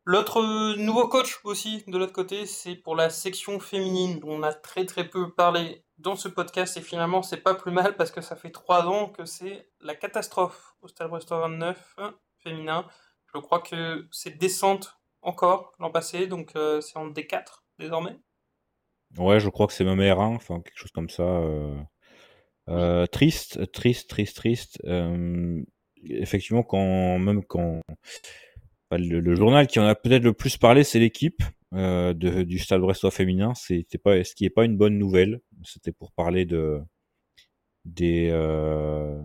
L'autre euh, nouveau coach aussi de l'autre côté, c'est pour la section féminine dont on a très très peu parlé dans ce podcast et finalement c'est pas plus mal parce que ça fait trois ans que c'est la catastrophe au Stade Brestois vingt-neuf féminin. Je crois que c'est descente encore l'an passé, donc euh, c'est en D quatre désormais. Ouais, je crois que c'est même R un, enfin quelque chose comme ça. euh. Oui, Euh, triste, triste, triste, triste. Euh, effectivement, quand même quand enfin, le, le journal qui en a peut-être le plus parlé, c'est l'équipe euh, de, du Stade Brestois féminin. C'était pas, ce qui est pas une bonne nouvelle. C'était pour parler de des euh,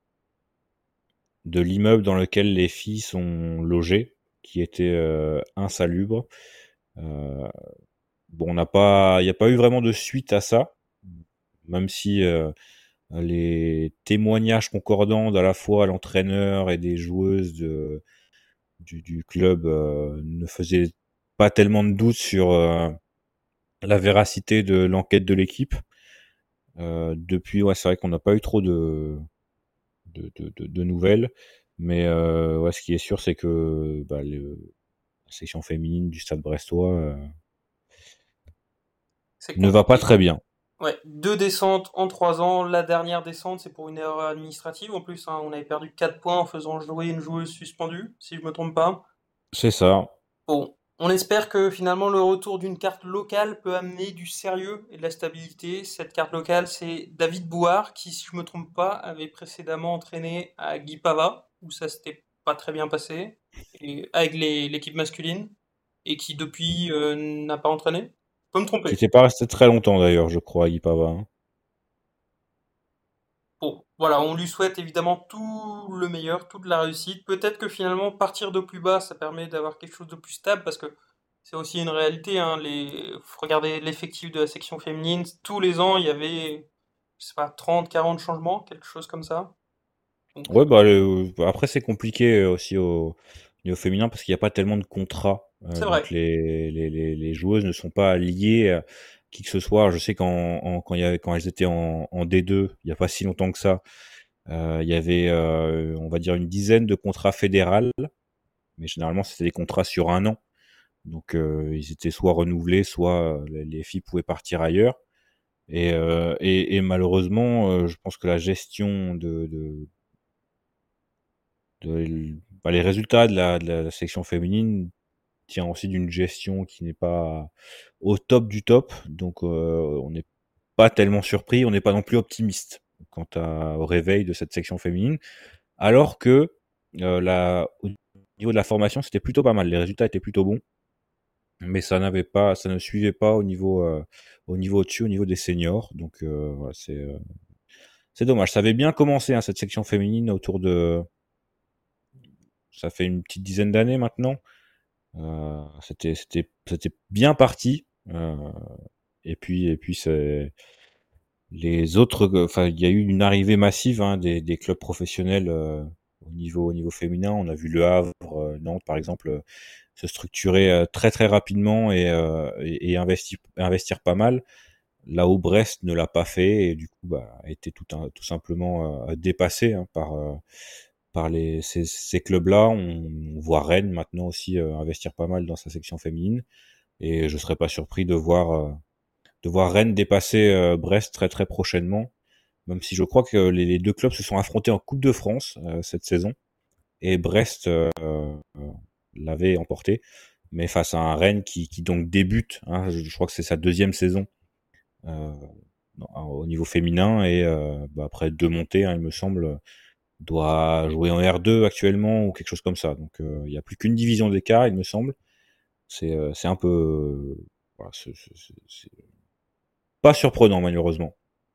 de l'immeuble dans lequel les filles sont logées, qui était euh, insalubre. Euh, bon, on n'a pas, il n'y a pas eu vraiment de suite à ça, même si euh, les témoignages concordants à la fois à l'entraîneur et des joueuses de, du, du club euh, ne faisaient pas tellement de doute sur euh, la véracité de l'enquête de l'équipe. Euh, depuis, ouais, c'est vrai qu'on n'a pas eu trop de, de, de, de, de nouvelles, mais euh, ouais, ce qui est sûr, c'est que bah, le, la section féminine du Stade Brestois euh, c'est ne va pas compliqué. très bien. Ouais, deux descentes en trois ans. La dernière descente, c'est pour une erreur administrative en plus, hein. On avait perdu quatre points en faisant jouer une joueuse suspendue, si je me trompe pas. C'est ça. Bon, on espère que finalement le retour d'une carte locale peut amener du sérieux et de la stabilité. Cette carte locale, c'est David Bouard, qui, si je me trompe pas, avait précédemment entraîné à Guipava, où ça s'était pas très bien passé, et avec les- l'équipe masculine, et qui depuis euh, n'a pas entraîné. Je peux me Qui tromper. n'était pas resté très longtemps d'ailleurs, je crois, à Ipava. Hein. Bon, voilà, on lui souhaite évidemment tout le meilleur, toute la réussite. Peut-être que finalement partir de plus bas, ça permet d'avoir quelque chose de plus stable parce que c'est aussi une réalité, hein. Les... faut regarder l'effectif de la section féminine. Tous les ans, il y avait, je sais pas, trente, quarante changements, quelque chose comme ça. Donc, Ouais, euh, bah le- après c'est compliqué euh, aussi au niveau féminin parce qu'il n'y a pas tellement de contrats, euh, c'est donc vrai. les, les, les, les joueuses ne sont pas liées à qui que ce soit. Je sais qu'en en- quand il y avait, quand elles étaient en, en D deux, il n'y a pas si longtemps que ça, euh, il y avait euh, on va dire une dizaine de contrats fédérales, mais généralement c'était des contrats sur un an, donc euh, ils étaient soit renouvelés, soit euh, les les filles pouvaient partir ailleurs. Et, euh, et, et malheureusement, euh, je pense que la gestion de, de, de bah, les résultats de la, de la section féminine tient aussi d'une gestion qui n'est pas au top du top. Donc, euh, on n'est pas tellement surpris, on n'est pas non plus optimiste quant à, au réveil de cette section féminine. Alors que euh, la, au niveau de la formation, c'était plutôt pas mal. Les résultats étaient plutôt bons, mais ça n'avait pas, ça ne suivait pas au niveau, euh, au niveau au-dessus, au niveau des seniors. Donc, euh, voilà, c'est, euh, c'est dommage. Ça avait bien commencé hein, cette section féminine autour de, ça fait une petite dizaine d'années maintenant. Euh, c'était c'était c'était bien parti. Euh, et puis et puis c'est les autres. Enfin, il y a eu une arrivée massive hein, des, des clubs professionnels euh, au niveau au niveau féminin. On a vu Le Havre, euh, Nantes par exemple, euh, se structurer euh, très très rapidement et, euh, et, et investir investir pas mal. Là où Brest ne l'a pas fait et du coup bah, a été tout, un, tout simplement euh, dépassé hein, par euh, par les, ces, ces clubs-là. On, on voit Rennes maintenant aussi euh, investir pas mal dans sa section féminine. Et je serais pas surpris de voir, euh, de voir Rennes dépasser euh, Brest très très prochainement. Même si je crois que les, les deux clubs se sont affrontés en Coupe de France euh, cette saison. Et Brest euh, euh, l'avait emporté. Mais face à un Rennes qui, qui donc débute, hein, je, je crois que c'est sa deuxième saison euh, au niveau féminin. Et euh, bah, après deux montées, hein, il me semble, doit jouer en R deux actuellement ou quelque chose comme ça. Donc euh, il n'y a plus qu'une division d'écart, il me semble. C'est euh, c'est un peu euh, voilà, c'est c'est- c'est- c'est pas surprenant malheureusement.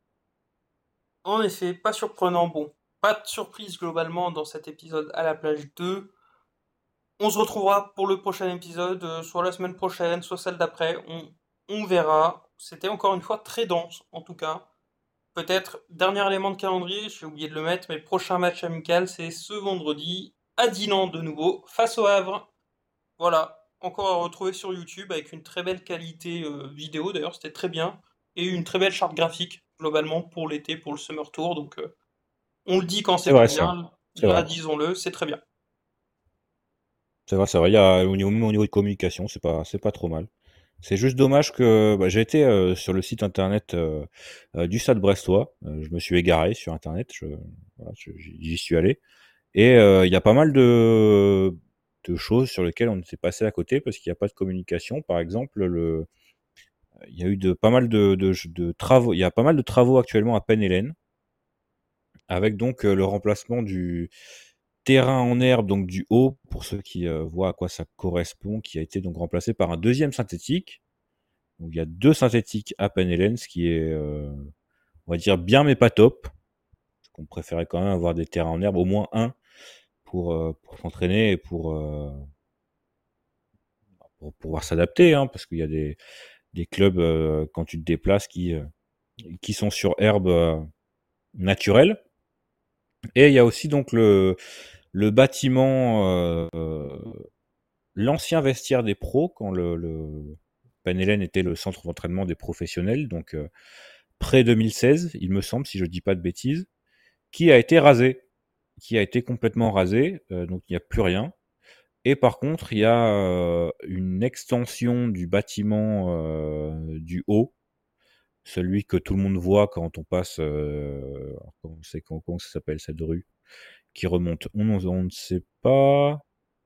En effet, pas surprenant. Bon, pas de surprise globalement dans cet épisode à la plage deux. On se retrouvera pour le prochain épisode, euh, soit la semaine prochaine, soit celle d'après. On, on verra. C'était encore une fois très dense, en tout cas. Peut-être, dernier élément de calendrier, j'ai oublié de le mettre, mais le prochain match amical, c'est ce vendredi, à Dinan de nouveau, face au Havre. Voilà, encore à retrouver sur YouTube avec une très belle qualité euh, vidéo, d'ailleurs, c'était très bien. Et une très belle charte graphique, globalement, pour l'été, pour le Summer Tour. Donc, euh, on le dit quand C'est c'est pas vrai ça, bien, c'est là, vrai. disons-le, c'est très bien. C'est vrai, c'est vrai. Il y a, au niveau, même au niveau de communication, c'est pas, c'est pas trop mal. C'est juste dommage que bah, j'ai été euh, sur le site internet euh, euh, du Stade Brestois. Euh, je me suis égaré sur internet. Je, voilà, je- j'y suis allé. Et euh, il y a pas mal de, de choses sur lesquelles on s'est passé à côté parce qu'il n'y a pas de communication. Par exemple, le, il y a eu de, pas mal de, de, de travaux. Il y a pas mal de travaux actuellement à Penn-Hélène avec donc euh, le remplacement du terrain en herbe, donc du haut, pour ceux qui euh, voient à quoi ça correspond, qui a été donc remplacé par un deuxième synthétique. Donc il y a deux synthétiques à Penn-Hélène, ce qui est, euh, on va dire, bien mais pas top. Parce qu'on préférait quand même avoir des terrains en herbe, au moins un, pour, euh, pour s'entraîner et pour, euh, pour pouvoir s'adapter, hein, parce qu'il y a des, des clubs, euh, quand tu te déplaces, qui, euh, qui sont sur herbe euh, naturelle. Et il y a aussi donc le, le bâtiment, euh, l'ancien vestiaire des pros, quand le, le Penn Hélène était le centre d'entraînement des professionnels, donc euh, près deux mille seize, il me semble, si je dis pas de bêtises, qui a été rasé, qui a été complètement rasé, euh, donc il n'y a plus rien. Et par contre, il y a euh, une extension du bâtiment euh, du haut, celui que tout le monde voit quand on passe, euh, comment, c'est, comment, comment ça s'appelle cette rue, qui remonte. On, on ne sait pas.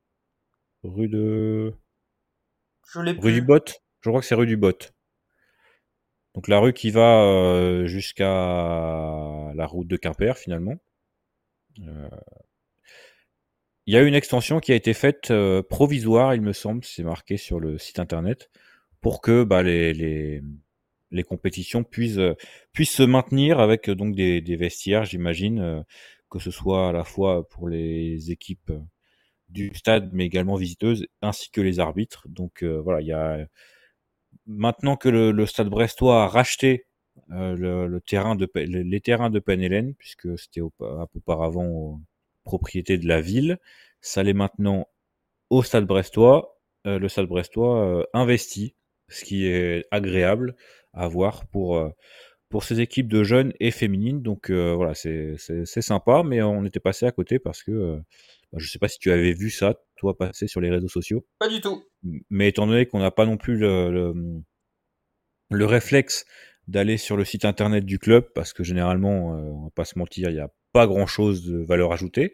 Rue de. Je l'ai Rue du plus. Bot. Je crois que c'est rue du Bot. Donc la rue qui va euh, jusqu'à la route de Quimper finalement. Euh, Il y a une extension qui a été faite euh, provisoire, il me semble, c'est marqué sur le site internet, pour que bah, les, les, les compétitions puissent, euh, puissent se maintenir avec euh, donc des, des vestiaires, j'imagine, euh, que ce soit à la fois pour les équipes du stade, mais également visiteuses, ainsi que les arbitres. Donc euh, voilà, il y a maintenant que le, le Stade Brestois a racheté euh, le, le terrain de Pe- les les terrains de Penn-Hélène, puisque c'était aupa- auparavant aux propriété de la ville, ça l'est maintenant au Stade Brestois. Euh, le Stade Brestois euh, investit, ce qui est agréable à voir pour euh, pour ces équipes de jeunes et féminines. Donc euh, voilà, c'est c'est c'est sympa, mais on était passé à côté parce que euh, bah, je sais pas si tu avais vu ça, toi, passer sur les réseaux sociaux. Pas du tout. Mais étant donné qu'on n'a pas non plus le, le, le réflexe d'aller sur le site internet du club, parce que généralement, euh, on va pas se mentir, il n'y a pas grand chose de valeur ajoutée,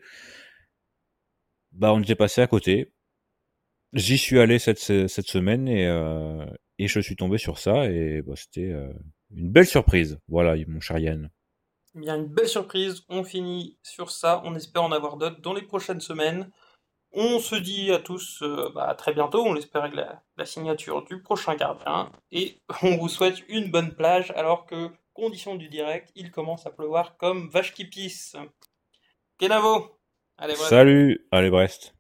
bah on était passé à côté. J'y suis allé cette, cette semaine et, euh, et je suis tombé sur ça et bah, c'était euh, une belle surprise. Voilà, mon cher Yann. Eh bien, une belle surprise. On finit sur ça. On espère en avoir d'autres dans les prochaines semaines. On se dit à tous euh, bah, à très bientôt. On l'espère avec la, la signature du prochain gardien. Et on vous souhaite une bonne plage alors que, condition du direct, il commence à pleuvoir comme vache qui pisse. Kenavo! Allez, bref. Salut, allez Brest.